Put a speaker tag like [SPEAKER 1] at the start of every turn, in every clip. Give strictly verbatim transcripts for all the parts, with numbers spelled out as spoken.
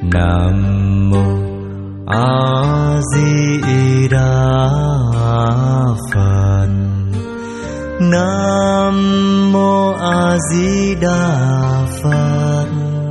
[SPEAKER 1] Nam mô A Di Đà Phật. Nam mô A Di Đà Phật.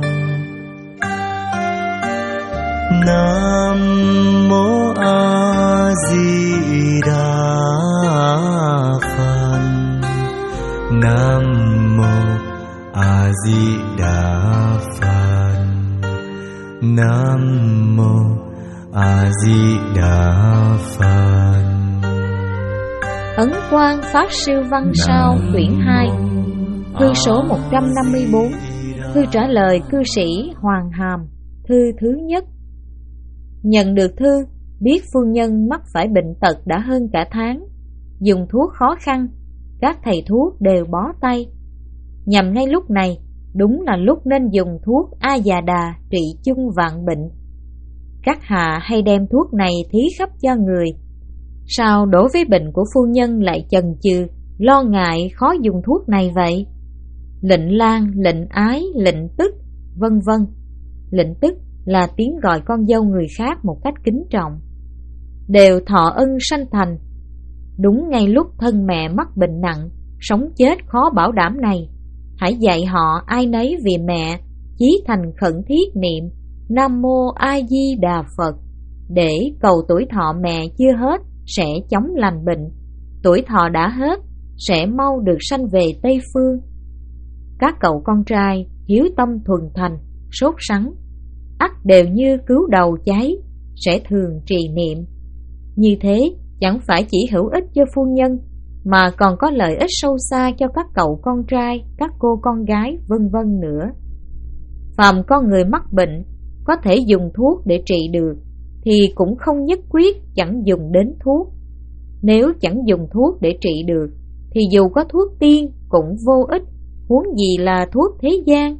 [SPEAKER 1] Nam mô A Di Đà Phật. Nam mô A Di Đà Phật. Nam mô A Di Đà Phật.
[SPEAKER 2] Ấn Quang Pháp Sư Văn Sao quyển hai, thư số một trăm năm mươi bốn. Thư trả lời cư sĩ Hoàng Hàm. Thư thứ nhất. Nhận được thư, biết phu nhân mắc phải bệnh tật đã hơn cả tháng, dùng thuốc khó khăn, các thầy thuốc đều bó tay. Nhằm ngay lúc này, đúng là lúc nên dùng thuốc A Già Đà trị chung vạn bệnh. Các hạ hay đem thuốc này thí khắp cho người, sao đối với bệnh của phu nhân lại chần chừ, lo ngại khó dùng thuốc này vậy? Lệnh lang, lệnh ái, lệnh tức, vân vân. Lệnh tức là tiếng gọi con dâu người khác một cách kính trọng, đều thọ ân sanh thành. Đúng ngay lúc thân mẹ mắc bệnh nặng, sống chết khó bảo đảm này, hãy dạy họ ai nấy vì mẹ chí thành khẩn thiết niệm Nam Mô A Di Đà Phật, để cầu tuổi thọ mẹ chưa hết sẽ chóng lành bệnh, tuổi thọ đã hết sẽ mau được sanh về Tây Phương. Các cậu con trai hiếu tâm thuần thành, sốt sắng, ắt đều như cứu đầu cháy, sẽ thường trì niệm. Như thế chẳng phải chỉ hữu ích cho phu nhân, mà còn có lợi ích sâu xa cho các cậu con trai, các cô con gái, vân vân nữa. Phàm con người mắc bệnh có thể dùng thuốc để trị được, thì cũng không nhất quyết chẳng dùng đến thuốc. Nếu chẳng dùng thuốc để trị được, thì dù có thuốc tiên cũng vô ích, huống gì là thuốc thế gian.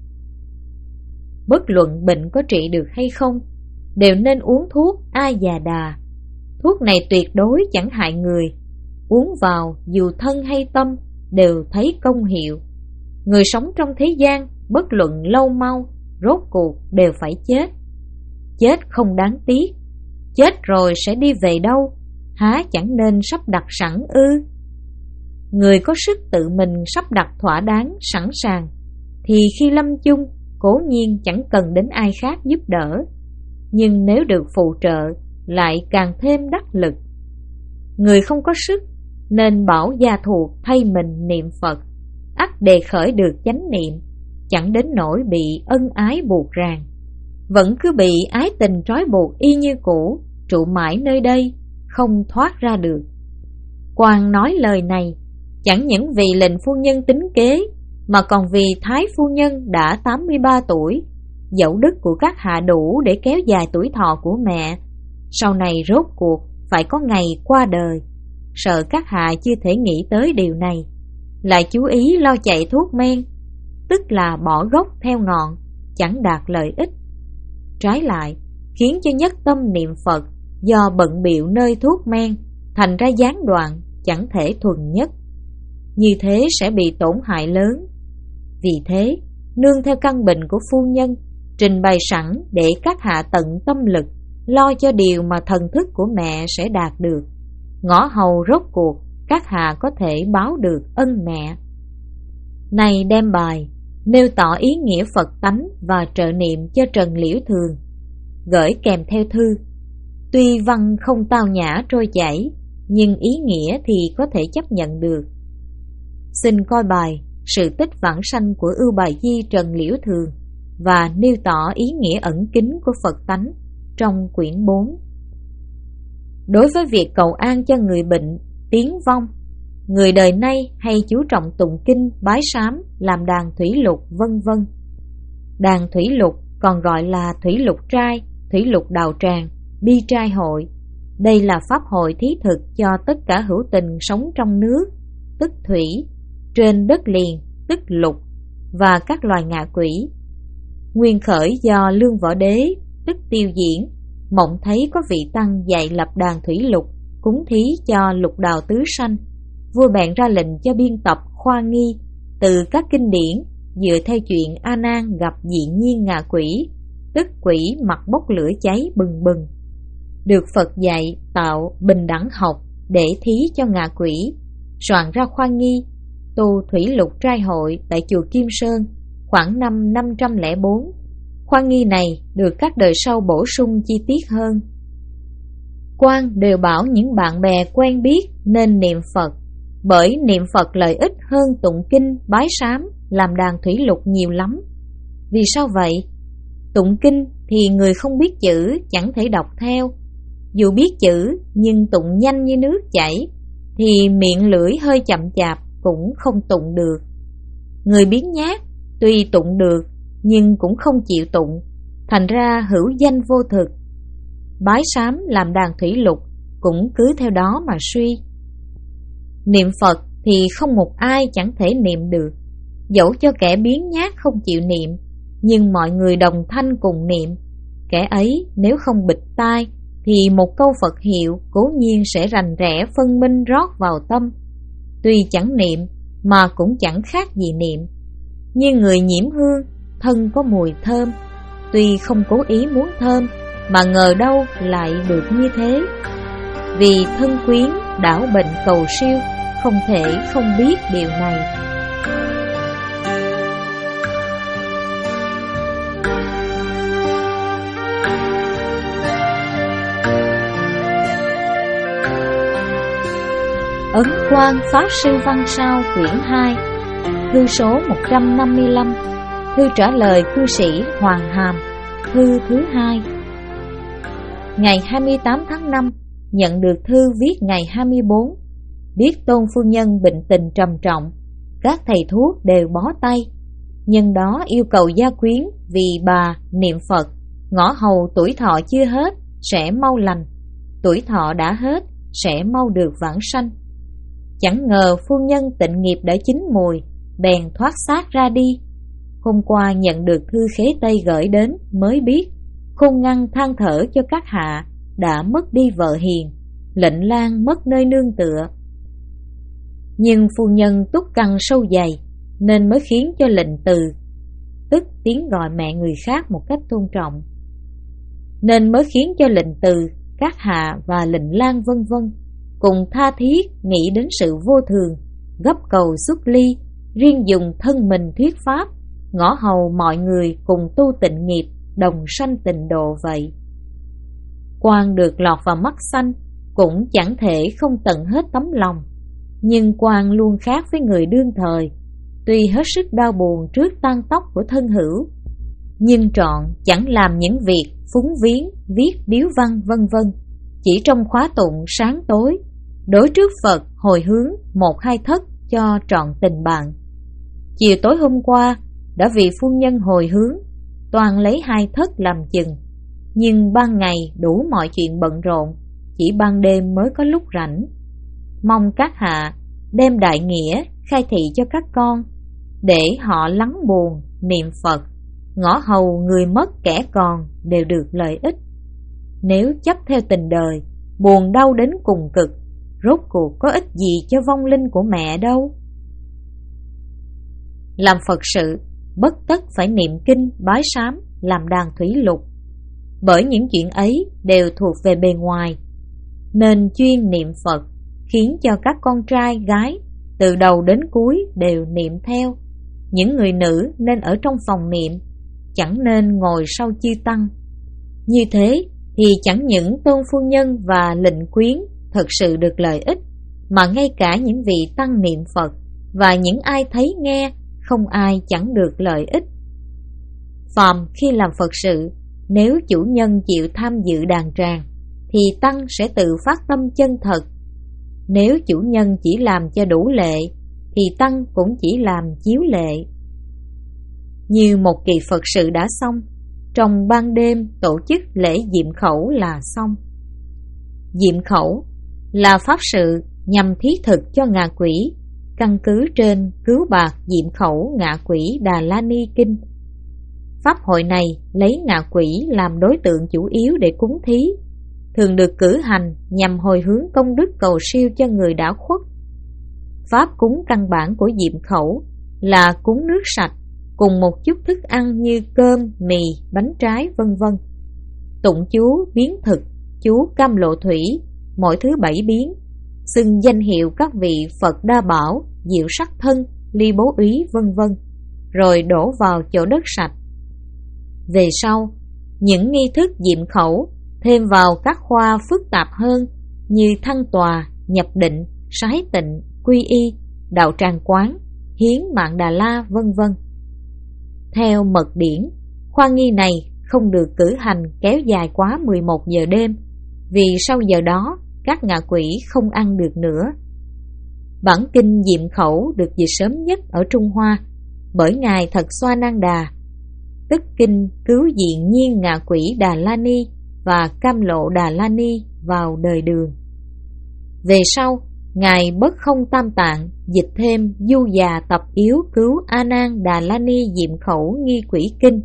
[SPEAKER 2] Bất luận bệnh có trị được hay không, đều nên uống thuốc A Già Đà. Thuốc này tuyệt đối chẳng hại người, uống vào dù thân hay tâm đều thấy công hiệu. Người sống trong thế gian, bất luận lâu mau, rốt cuộc đều phải chết. Chết không đáng tiếc, chết rồi sẽ đi về đâu, há chẳng nên sắp đặt sẵn ư? Người có sức tự mình sắp đặt thỏa đáng sẵn sàng, thì khi lâm chung cố nhiên chẳng cần đến ai khác giúp đỡ, nhưng nếu được phụ trợ lại càng thêm đắc lực. Người không có sức nên bảo gia thuộc thay mình niệm Phật, ắt đề khởi được chánh niệm, chẳng đến nỗi bị ân ái buộc ràng, vẫn cứ bị ái tình trói buộc y như cũ, trụ mãi nơi đây, không thoát ra được. Quan nói lời này chẳng những vì lệnh phu nhân tính kế, mà còn vì thái phu nhân đã tám mươi ba tuổi, dẫu đức của các hạ đủ để kéo dài tuổi thọ của mẹ, sau này rốt cuộc phải có ngày qua đời. Sợ các hạ chưa thể nghĩ tới điều này, lại chú ý lo chạy thuốc men, tức là bỏ gốc theo ngọn, chẳng đạt lợi ích. Trái lại, khiến cho nhất tâm niệm Phật do bận bịu nơi thuốc men, thành ra gián đoạn, chẳng thể thuần nhất. Như thế sẽ bị tổn hại lớn. Vì thế, nương theo căn bệnh của phu nhân, trình bày sẵn để các hạ tận tâm lực, lo cho điều mà thần thức của mẹ sẽ đạt được. Ngõ hầu rốt cuộc, các hạ có thể báo được ân mẹ. Này đem bài, nêu tỏ ý nghĩa Phật tánh và trợ niệm cho Trần Liễu Thường, gửi kèm theo thư. Tuy văn không tao nhã trôi chảy, nhưng ý nghĩa thì có thể chấp nhận được. Xin coi bài Sự tích vãng sanh của Ưu Bài Di Trần Liễu Thường và nêu tỏ ý nghĩa ẩn kín của Phật tánh trong quyển bốn. Đối với việc cầu an cho người bệnh, tiến vong, người đời nay hay chú trọng tụng kinh, bái sám, làm đàn thủy lục vân vân. Đàn thủy lục còn gọi là thủy lục trai, thủy lục đào tràng, bi trai hội. Đây là pháp hội thí thực cho tất cả hữu tình sống trong nước, tức thủy, trên đất liền, tức lục, và các loài ngạ quỷ. Nguyên khởi do Lương Võ Đế, tức Tiêu Diễn, mộng thấy có vị tăng dạy lập đàn thủy lục, cúng thí cho lục đào tứ sanh. Vua bèn ra lệnh cho biên tập khoa nghi từ các kinh điển, dựa theo chuyện A Nan gặp diện nhiên ngạ quỷ, tức quỷ mặt bốc lửa cháy bừng bừng. Được Phật dạy tạo bình đẳng học để thí cho ngạ quỷ, soạn ra khoa nghi, tu thủy lục trai hội tại chùa Kim Sơn khoảng năm năm trăm lẻ bốn. Khoa nghi này được các đời sau bổ sung chi tiết hơn. Quan đều bảo những bạn bè quen biết nên niệm Phật, bởi niệm Phật lợi ích hơn tụng kinh, bái sám, làm đàn thủy lục nhiều lắm. Vì sao vậy? Tụng kinh thì người không biết chữ chẳng thể đọc theo. Dù biết chữ nhưng tụng nhanh như nước chảy thì miệng lưỡi hơi chậm chạp cũng không tụng được. Người biếng nhác tuy tụng được nhưng cũng không chịu tụng, thành ra hữu danh vô thực. Bái sám làm đàn thủy lục cũng cứ theo đó mà suy. Niệm Phật thì không một ai chẳng thể niệm được, dẫu cho kẻ biếng nhác không chịu niệm, nhưng mọi người đồng thanh cùng niệm. Kẻ ấy nếu không bịt tai thì một câu Phật hiệu cố nhiên sẽ rành rẽ phân minh rót vào tâm. Tuy chẳng niệm mà cũng chẳng khác gì niệm. Như người nhiễm hương, thân có mùi thơm, tuy không cố ý muốn thơm mà ngờ đâu lại được như thế. Vì thân quyến đảo bệnh cầu siêu, không thể không biết điều này. Ấn Quang Pháp Sư Văn Sao quyển hai, thư số một trăm năm mươi lăm, thư trả lời cư sĩ Hoàng Hàm, thư thứ hai. Ngày hai mươi tám tháng năm, nhận được thư viết ngày hai mươi bốn. Biết Tôn phu nhân bệnh tình trầm trọng, các thầy thuốc đều bó tay. Nhân đó yêu cầu gia quyến vì bà niệm Phật, ngõ hầu tuổi thọ chưa hết sẽ mau lành, tuổi thọ đã hết sẽ mau được vãng sanh. Chẳng ngờ phu nhân tịnh nghiệp đã chín mùi, bèn thoát xác ra đi. Hôm qua nhận được thư khế Tây gửi đến mới biết, khôn ngăn than thở cho các hạ đã mất đi vợ hiền, lệnh lang mất nơi nương tựa. Nhưng phu nhân túc căn sâu dày nên mới khiến cho lệnh từ, tức tiếng gọi mẹ người khác một cách tôn trọng, nên mới khiến cho lệnh từ, các hạ và lệnh lang vân vân cùng tha thiết nghĩ đến sự vô thường, gấp cầu xuất ly, riêng dùng thân mình thuyết pháp, ngõ hầu mọi người cùng tu tịnh nghiệp, đồng sanh tịnh độ vậy. Quan được lọt vào mắt xanh cũng chẳng thể không tận hết tấm lòng, nhưng Quan luôn khác với người đương thời. Tuy hết sức đau buồn trước tan tóc của thân hữu, nhưng trọn chẳng làm những việc phúng viếng, viết điếu văn vân vân. Chỉ trong khóa tụng sáng tối, đối trước Phật hồi hướng một hai thất cho trọn tình bạn. Chiều tối hôm qua đã vì phu nhân hồi hướng, toàn lấy hai thất làm chừng. Nhưng ban ngày đủ mọi chuyện bận rộn, chỉ ban đêm mới có lúc rảnh. Mong các hạ đem đại nghĩa khai thị cho các con, để họ lắng buồn, niệm Phật, ngõ hầu người mất kẻ còn đều được lợi ích. Nếu chấp theo tình đời, buồn đau đến cùng cực, rốt cuộc có ích gì cho vong linh của mẹ đâu. Làm Phật sự, bất tất phải niệm kinh, bái sám, làm đàn thủy lục, bởi những chuyện ấy đều thuộc về bề ngoài. Nên chuyên niệm Phật, khiến cho các con trai, gái từ đầu đến cuối đều niệm theo. Những người nữ nên ở trong phòng niệm, chẳng nên ngồi sau chư tăng. Như thế thì chẳng những tôn phu nhân và lệnh quyến thật sự được lợi ích, mà ngay cả những vị tăng niệm Phật và những ai thấy nghe, không ai chẳng được lợi ích. Phàm khi làm Phật sự, nếu chủ nhân chịu tham dự đàn tràng thì tăng sẽ tự phát tâm chân thật. Nếu chủ nhân chỉ làm cho đủ lệ thì tăng cũng chỉ làm chiếu lệ. Như một kỳ Phật sự đã xong, trong ban đêm tổ chức lễ diệm khẩu là xong. Diệm khẩu là pháp sự nhằm thiết thực cho ngạ quỷ, căn cứ trên Cứu Bạc Diệm Khẩu Ngạ Quỷ Đà La Ni Kinh. Pháp hội này lấy ngạ quỷ làm đối tượng chủ yếu để cúng thí, thường được cử hành nhằm hồi hướng công đức cầu siêu cho người đã khuất. Pháp cúng căn bản của diệm khẩu là cúng nước sạch, cùng một chút thức ăn như cơm, mì, bánh trái vân vân. Tụng chú biến thực, chú Cam Lộ Thủy, mỗi thứ bảy biến, xưng danh hiệu các vị Phật Đa Bảo, Diệu Sắc Thân, Ly Bố Úy vân vân, rồi đổ vào chỗ đất sạch. Về sau, những nghi thức diệm khẩu thêm vào các khoa phức tạp hơn như thăng tòa, nhập định, sái tịnh, quy y, đạo tràng quán, hiến mạng Đà La vân vân. Theo mật điển, khoa nghi này không được cử hành kéo dài quá mười một giờ đêm, vì sau giờ đó các ngạ quỷ không ăn được nữa. Bản kinh diệm khẩu được dịch sớm nhất ở Trung Hoa bởi Ngài Thật Xoa Nan Đà, tức kinh cứu diện nhiên ngạ quỷ Đà La Ni và Cam Lộ Đà La Ni vào đời Đường. Về sau, Ngài Bất Không Tam Tạng dịch thêm Du Già Tập Yếu Cứu A Nan Đà La Ni diệm khẩu nghi quỷ kinh.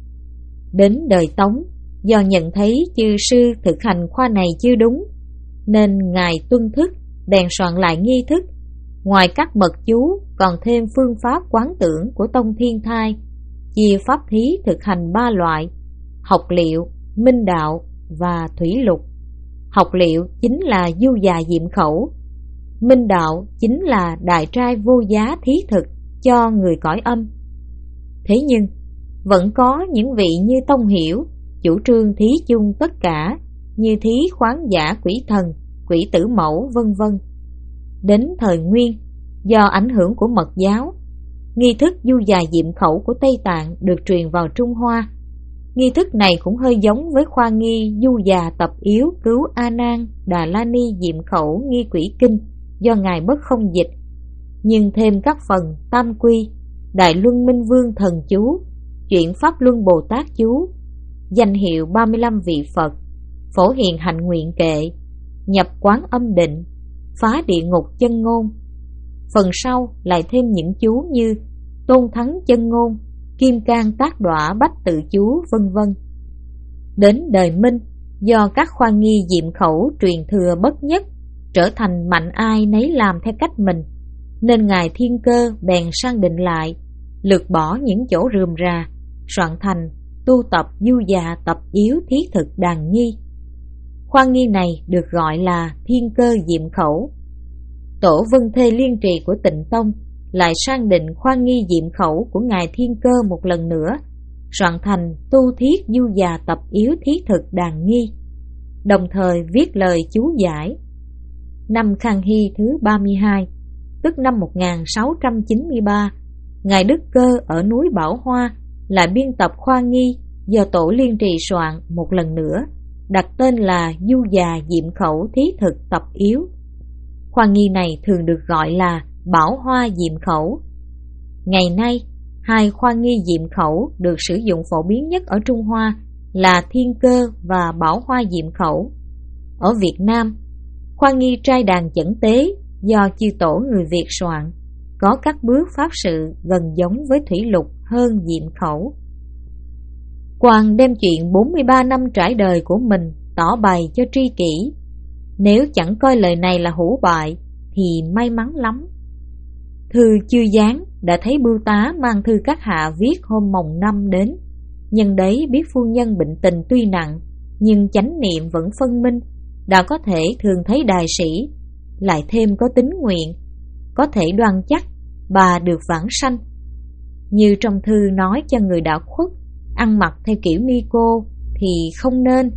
[SPEAKER 2] Đến đời Tống, do nhận thấy chư sư thực hành khoa này chưa đúng, nên Ngài tuân thức bèn soạn lại nghi thức. Ngoài các mật chú, còn thêm phương pháp quán tưởng của Tông Thiên Thai, chia pháp thí thực hành ba loại: học liệu, minh đạo và thủy lục. Học liệu chính là du già diệm khẩu, minh đạo chính là đại trai vô giá thí thực cho người cõi âm. Thế nhưng vẫn có những vị như Tông Hiểu chủ trương thí chung tất cả, như thí khoáng giả quỷ thần, quỷ tử mẫu vân vân. Đến thời Nguyên, do ảnh hưởng của mật giáo, nghi thức du già diệm khẩu của Tây Tạng được truyền vào Trung Hoa. Nghi thức này cũng hơi giống với khoa nghi du già tập yếu cứu A Nan Đà La Ni diệm khẩu nghi quỷ kinh do Ngài Bất Không dịch, nhưng thêm các phần tam quy, Đại Luân Minh Vương thần chú, chuyện Pháp Luân Bồ Tát chú, danh hiệu ba mươi lăm vị Phật, phổ hiền hạnh nguyện kệ, nhập quán âm định, phá địa ngục chân ngôn. Phần sau lại thêm những chú như tôn thắng chân ngôn, kim cang tác đọa bách tự chú vân vân. Đến đời Minh, do các khoa nghi diệm khẩu truyền thừa bất nhất, trở thành mạnh ai nấy làm theo cách mình, nên Ngài Thiên Cơ bèn sang định lại, lược bỏ những chỗ rườm rà, soạn thành tu tập du già tập yếu thí thực đàn nghi. Khoa nghi này được gọi là Thiên Cơ diệm khẩu. Tổ Vân Thê Liên Trì của Tịnh Tông lại sang định khoa nghi diệm khẩu của Ngài Thiên Cơ một lần nữa, soạn thành tu thiết du già tập yếu thí thực đàn nghi, đồng thời viết lời chú giải. Năm Khang Hy thứ ba mươi hai, tức năm một nghìn sáu trăm chín mươi ba, Ngài Đức Cơ ở núi Bảo Hoa lại biên tập khoa nghi do Tổ Liên Trì soạn một lần nữa, đặt tên là du già diệm khẩu thí thực tập yếu. Khoa nghi này thường được gọi là Bảo Hoa diệm khẩu. Ngày nay, hai khoa nghi diệm khẩu được sử dụng phổ biến nhất ở Trung Hoa là Thiên Cơ và Bảo Hoa diệm khẩu. Ở Việt Nam, khoa nghi trai đàn chẩn tế do chư tổ người Việt soạn, có các bước pháp sự gần giống với thủy lục hơn diệm khẩu. Quang đem chuyện bốn mươi ba năm trải đời của mình tỏ bày cho tri kỷ. Nếu chẳng coi lời này là hữu bại thì may mắn lắm. Thư Chư Giáng đã thấy bưu tá mang thư các hạ viết hôm mồng năm đến. Nhân đấy biết phu nhân bệnh tình tuy nặng, nhưng chánh niệm vẫn phân minh, đã có thể thường thấy đại sĩ, lại thêm có tín nguyện, có thể đoan chắc bà được vãng sanh. Như trong thư nói cho người đã khuất, ăn mặc theo kiểu ni cô thì không nên.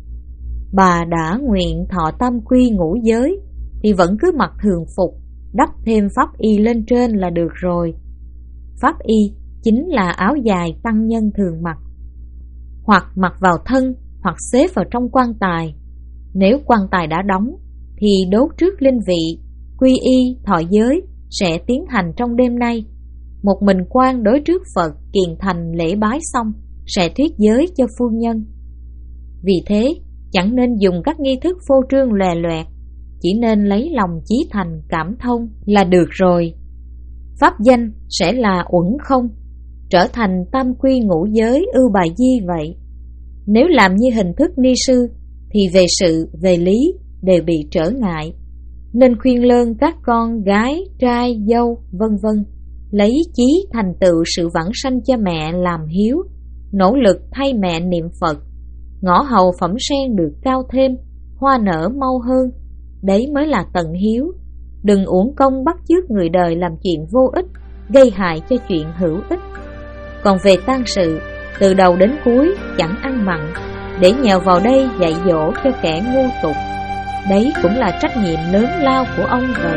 [SPEAKER 2] Bà đã nguyện thọ tam quy ngũ giới thì vẫn cứ mặc thường phục, đắp thêm pháp y lên trên là được rồi. Pháp y chính là áo dài tăng nhân thường mặc, hoặc mặc vào thân, hoặc xếp vào trong quan tài. Nếu quan tài đã đóng thì đốt trước linh vị, quy y thọ giới sẽ tiến hành trong đêm nay. Một mình quan đối trước Phật kiền thành lễ bái xong sẽ thuyết giới cho phu nhân. Vì thế chẳng nên dùng các nghi thức phô trương lòe loẹt, chỉ nên lấy lòng chí thành cảm thông là được rồi. Pháp danh sẽ là uẩn không, trở thành tam quy ngũ giới ưu bài di vậy. Nếu làm như hình thức ni sư thì về sự, về lý đều bị trở ngại, nên khuyên lơn các con gái, trai, dâu vân vân lấy chí thành tựu sự vãng sanh cho mẹ làm hiếu, nỗ lực thay mẹ niệm Phật, ngõ hầu phẩm sen được cao thêm, hoa nở mau hơn. Đấy mới là tận hiếu. Đừng uổng công bắt chước người đời làm chuyện vô ích, gây hại cho chuyện hữu ích. Còn về tang sự, từ đầu đến cuối chẳng ăn mặn, để nhờ vào đây dạy dỗ cho kẻ ngu tục. Đấy cũng là trách nhiệm lớn lao của ông vậy.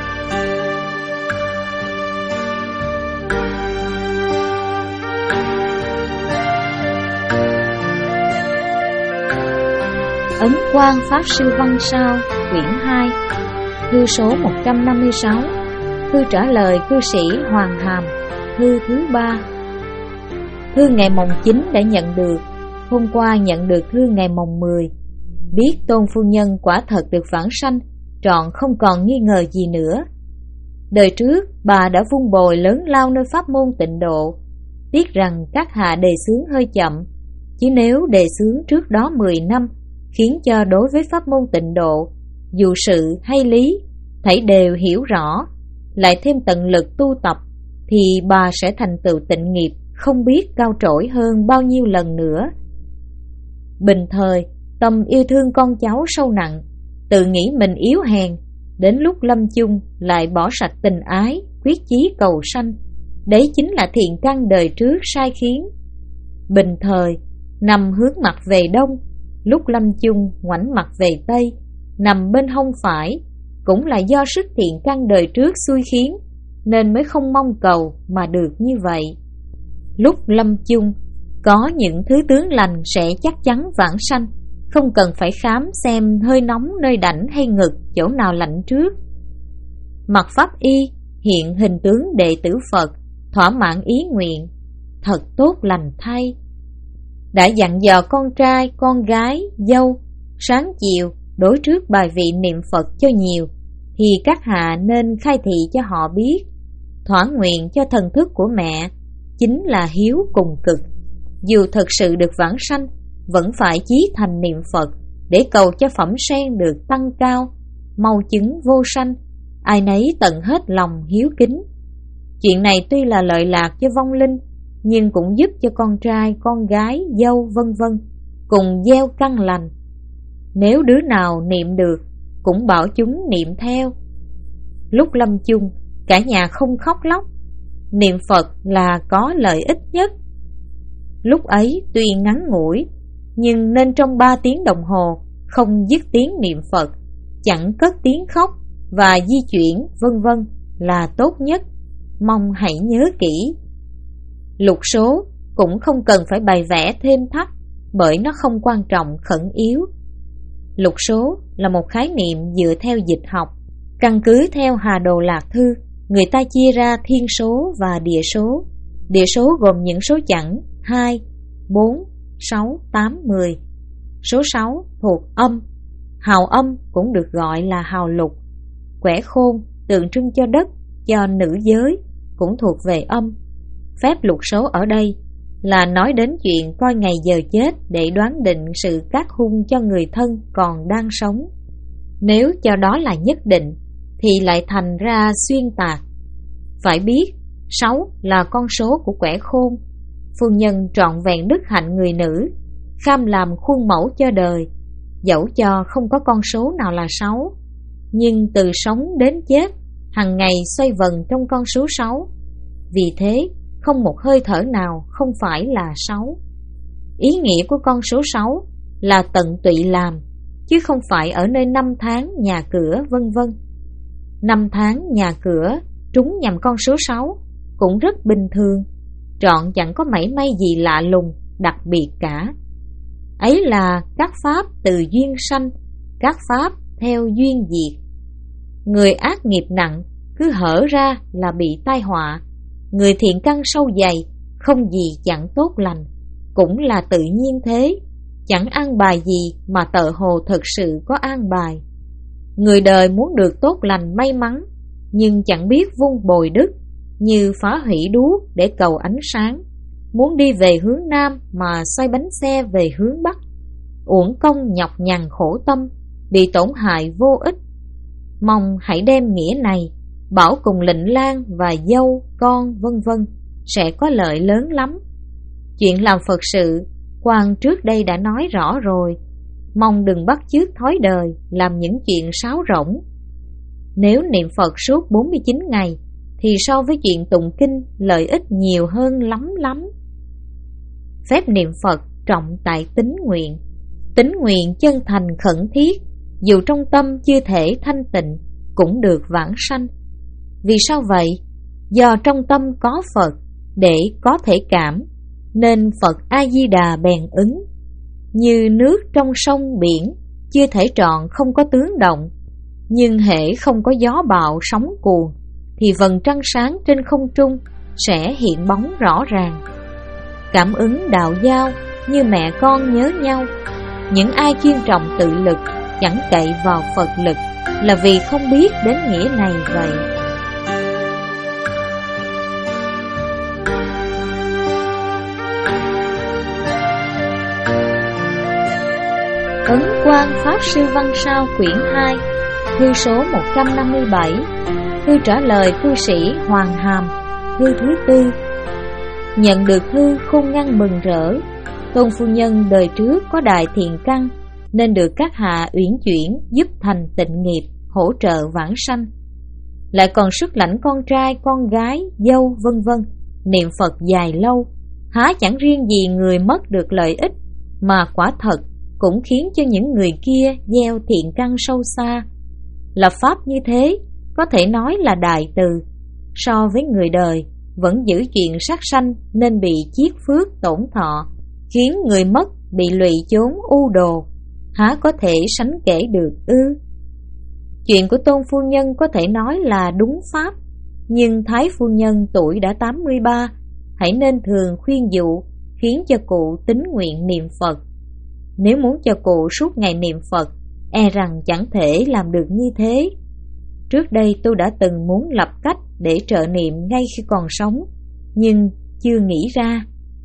[SPEAKER 2] Ấn Quang Pháp Sư Văn Sao, quyển hai, thư số một trăm năm mươi sáu, thư trả lời cư sĩ Hoàng Hàm, thư thứ ba. Thư ngày mồng chín đã nhận được, hôm qua nhận được thư ngày mồng mười. Biết Tôn phu nhân quả thật được vãng sanh, trọn không còn nghi ngờ gì nữa. Đời trước bà đã vun bồi lớn lao nơi pháp môn tịnh độ, tiếc rằng các hạ đề xướng hơi chậm, chứ nếu đề xướng trước đó mười năm, khiến cho đối với pháp môn tịnh độ, dù sự hay lý, thảy đều hiểu rõ, lại thêm tận lực tu tập, thì bà sẽ thành tựu tịnh nghiệp không biết cao trỗi hơn bao nhiêu lần nữa. Bình thời, tâm yêu thương con cháu sâu nặng, tự nghĩ mình yếu hèn, đến lúc lâm chung lại bỏ sạch tình ái, quyết chí cầu sanh. Đấy chính là thiện căn đời trước sai khiến. Bình thời, nằm hướng mặt về đông, lúc lâm chung ngoảnh mặt về tây, nằm bên hông phải, cũng là do sức thiện căn đời trước xui khiến, nên mới không mong cầu mà được như vậy. Lúc lâm chung, có những thứ tướng lành sẽ chắc chắn vãng sanh, không cần phải khám xem hơi nóng nơi đảnh hay ngực chỗ nào lạnh trước. Mặt pháp y hiện hình tướng đệ tử Phật, thỏa mãn ý nguyện, thật tốt lành thay. Đã dặn dò con trai, con gái, dâu, sáng chiều đối trước bài vị niệm Phật cho nhiều, thì các hạ nên khai thị cho họ biết. Thỏa nguyện cho thần thức của mẹ chính là hiếu cùng cực. Dù thật sự được vãng sanh, vẫn phải chí thành niệm Phật, để cầu cho phẩm sen được tăng cao, mau chứng vô sanh. Ai nấy tận hết lòng hiếu kính. Chuyện này tuy là lợi lạc cho vong linh, nhưng cũng giúp cho con trai, con gái, dâu vân vân cùng gieo căn lành. Nếu đứa nào niệm được, cũng bảo chúng niệm theo. Lúc lâm chung, cả nhà không khóc lóc. Niệm Phật là có lợi ích nhất. Lúc ấy tuy ngắn ngủi, nhưng nên trong ba tiếng đồng hồ không dứt tiếng niệm Phật, chẳng cất tiếng khóc và di chuyển vân vân là tốt nhất. Mong hãy nhớ kỹ. Lục số cũng không cần phải bày vẽ thêm thắt, bởi nó không quan trọng khẩn yếu. Lục số là một khái niệm dựa theo dịch học. Căn cứ theo Hà Đồ Lạc Thư, người ta chia ra thiên số và địa số. Địa số gồm những số chẵn hai, bốn, sáu, tám, mười. Số sáu thuộc âm. Hào âm cũng được gọi là hào lục. Quẻ khôn tượng trưng cho đất, cho nữ giới, cũng thuộc về âm. Phép lục số ở đây là nói đến chuyện coi ngày giờ chết để đoán định sự cát hung cho người thân còn đang sống. Nếu cho đó là nhất định, thì lại thành ra xuyên tạc. Phải biết, sáu là con số của quẻ khôn. Phu nhân trọn vẹn đức hạnh người nữ, kham làm khuôn mẫu cho đời. Dẫu cho không có con số nào là sáu, nhưng từ sống đến chết, hằng ngày xoay vần trong con số sáu. Vì thế, không một hơi thở nào không phải là sáu. Ý nghĩa của con số sáu là tận tụy làm, chứ không phải ở nơi năm tháng, nhà cửa, vân vân. Năm tháng, nhà cửa trúng nhằm con số sáu cũng rất bình thường, trọn chẳng có mảy may gì lạ lùng, đặc biệt cả. Ấy là các pháp từ duyên sanh, các pháp theo duyên diệt. Người ác nghiệp nặng cứ hở ra là bị tai họa. Người thiện căn sâu dày không gì chẳng tốt lành, cũng là tự nhiên thế, chẳng an bài gì mà tợ hồ thực sự có an bài. Người đời muốn được tốt lành may mắn, nhưng chẳng biết vun bồi đức, như phá hủy đuốc để cầu ánh sáng. Muốn đi về hướng Nam mà xoay bánh xe về hướng Bắc, uổng công nhọc nhằn khổ tâm, bị tổn hại vô ích. Mong hãy đem nghĩa này bảo cùng Lệnh Lang và dâu, con vân vân sẽ có lợi lớn lắm. Chuyện làm Phật sự, quan trước đây đã nói rõ rồi, mong đừng bắt chước thói đời làm những chuyện sáo rỗng. Nếu niệm Phật suốt bốn mươi chín ngày thì so với chuyện tụng kinh lợi ích nhiều hơn lắm lắm. Phép niệm Phật trọng tại tín nguyện. Tín nguyện chân thành khẩn thiết, dù trong tâm chưa thể thanh tịnh cũng được vãng sanh. Vì sao vậy? Do trong tâm có Phật để có thể cảm, nên Phật A-di-đà bèn ứng. Như nước trong sông biển, chưa thể trọn không có tướng động, nhưng hễ không có gió bão sóng cuồn, thì vầng trăng sáng trên không trung sẽ hiện bóng rõ ràng. Cảm ứng đạo giao như mẹ con nhớ nhau. Những ai chuyên trọng tự lực, chẳng cậy vào Phật lực, là vì không biết đến nghĩa này vậy. Ấn Quang Pháp Sư Văn Sao quyển hai, thư số một trăm năm mươi bảy, thư trả lời cư sĩ Hoàng Hàm, thư thứ tư. Nhận được thư khôn ngăn mừng rỡ. Tôn phu nhân đời trước có đại thiện căn, nên được các hạ uyển chuyển giúp thành tịnh nghiệp, hỗ trợ vãng sanh. Lại còn sức lãnh con trai, con gái, dâu vân vân, niệm Phật dài lâu, há chẳng riêng gì người mất được lợi ích, mà quả thật cũng khiến cho những người kia gieo thiện căn sâu xa. Lập pháp như thế có thể nói là đại từ. So với người đời vẫn giữ chuyện sát sanh nên bị chiết phước tổn thọ, khiến người mất bị lụy chốn u đồ, há có thể sánh kể được ư? Chuyện của Tôn phu nhân có thể nói là đúng pháp, nhưng Thái phu nhân tuổi đã tám mươi ba, hãy nên thường khuyên dụ, khiến cho cụ tín nguyện niệm Phật. Nếu muốn cho cụ suốt ngày niệm Phật, e rằng chẳng thể làm được như thế. Trước đây tôi đã từng muốn lập cách để trợ niệm ngay khi còn sống, nhưng chưa nghĩ ra.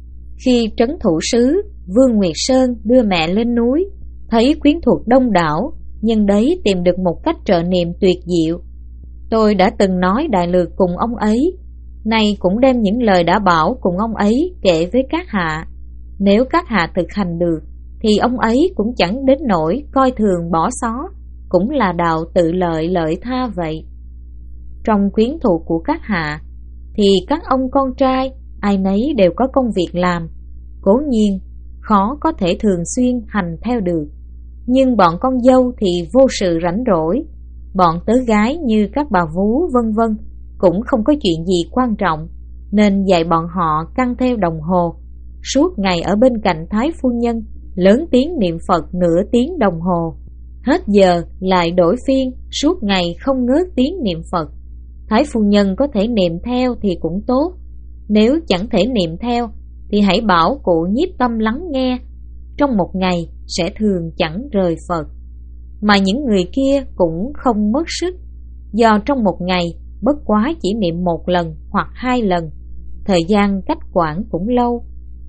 [SPEAKER 2] Khi trấn thủ sứ Vương Nguyệt Sơn đưa mẹ lên núi, thấy quyến thuộc đông đảo, nhân đấy tìm được một cách trợ niệm tuyệt diệu. Tôi đã từng nói đại lược cùng ông ấy, nay cũng đem những lời đã bảo cùng ông ấy kể với các hạ. Nếu các hạ thực hành được, thì ông ấy cũng chẳng đến nỗi coi thường bỏ xó, cũng là đạo tự lợi lợi tha vậy. Trong quyến thuộc của các hạ, thì các ông con trai ai nấy đều có công việc làm, cố nhiên khó có thể thường xuyên hành theo được. Nhưng bọn con dâu thì vô sự rảnh rỗi, bọn tớ gái như các bà vú vân vân cũng không có chuyện gì quan trọng, nên dạy bọn họ căng theo đồng hồ, suốt ngày ở bên cạnh Thái phu nhân, lớn tiếng niệm Phật nửa tiếng đồng hồ. Hết giờ lại đổi phiên, suốt ngày không ngớt tiếng niệm Phật. Thái phu nhân có thể niệm theo thì cũng tốt, nếu chẳng thể niệm theo thì hãy bảo cụ nhiếp tâm lắng nghe. Trong một ngày sẽ thường chẳng rời Phật. Mà những người kia cũng không mất sức, do trong một ngày bất quá chỉ niệm một lần hoặc hai lần, thời gian cách quản cũng lâu.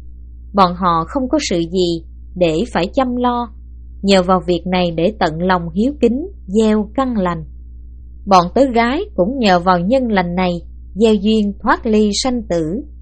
[SPEAKER 2] Bọn họ không có sự gì để phải chăm lo, nhờ vào việc này để tận lòng hiếu kính, gieo căn lành. Bọn tớ gái cũng nhờ vào nhân lành này gieo duyên thoát ly sanh tử.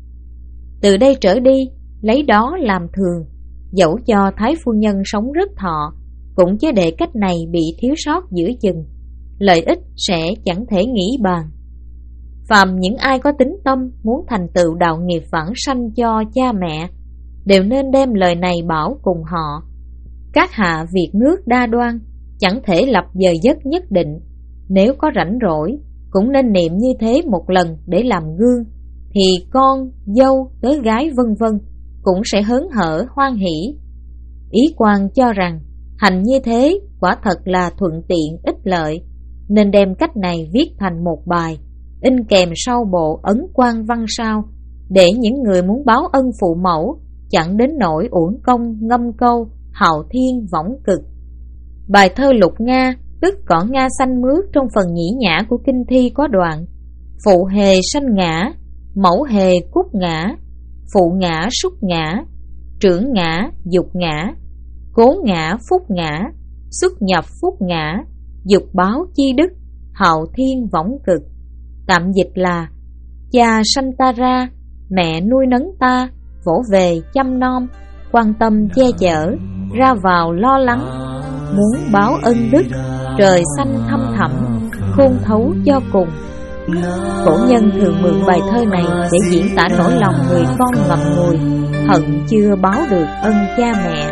[SPEAKER 2] Từ đây trở đi, lấy đó làm thường, dẫu cho Thái phu nhân sống rất thọ, cũng chớ để cách này bị thiếu sót giữa chừng, lợi ích sẽ chẳng thể nghĩ bàn. Phàm những ai có tính tâm muốn thành tựu đạo nghiệp vãng sanh cho cha mẹ, đều nên đem lời này bảo cùng họ. Các hạ việc nước đa đoan, chẳng thể lập giờ giấc nhất định. Nếu có rảnh rỗi, cũng nên niệm như thế một lần để làm gương, thì con, dâu, tớ gái vân vân cũng sẽ hớn hở hoan hỷ. Ý quan cho rằng hành như thế quả thật là thuận tiện ích lợi, nên đem cách này viết thành một bài, in kèm sau bộ Ấn Quang Văn Sao, để những người muốn báo ân phụ mẫu chẳng đến nỗi uổng công ngâm câu hạo thiên võng cực. Bài thơ Lục Nga, tức cỏ Nga xanh mướt, trong phần nhĩ nhã của kinh thi có đoạn: phụ hề sanh ngã, mẫu hề cúc ngã, phụ ngã súc ngã, trưởng ngã dục ngã, cố ngã phúc ngã, xuất nhập phúc ngã, dục báo chi đức, hạo thiên võng cực. tạm dịch là cha sanh ta ra, mẹ nuôi nấng ta, vỗ về chăm nom, quan tâm che chở, ra vào lo lắng, muốn báo ân đức, trời xanh thăm thẳm, khôn thấu cho cùng. Cổ nhân thường mượn bài thơ này để diễn tả nỗi lòng người con ngậm ngùi, hận chưa báo được ân cha mẹ.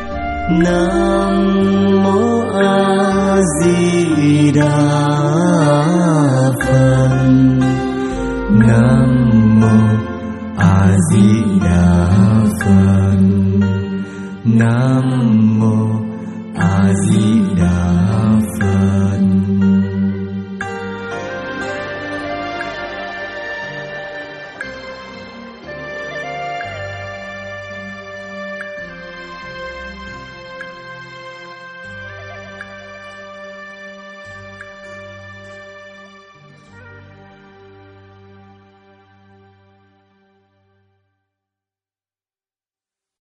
[SPEAKER 1] Nam mô A Di Đà Phật. Nam mô A Di Đà Phật. Nam mô A Di Đà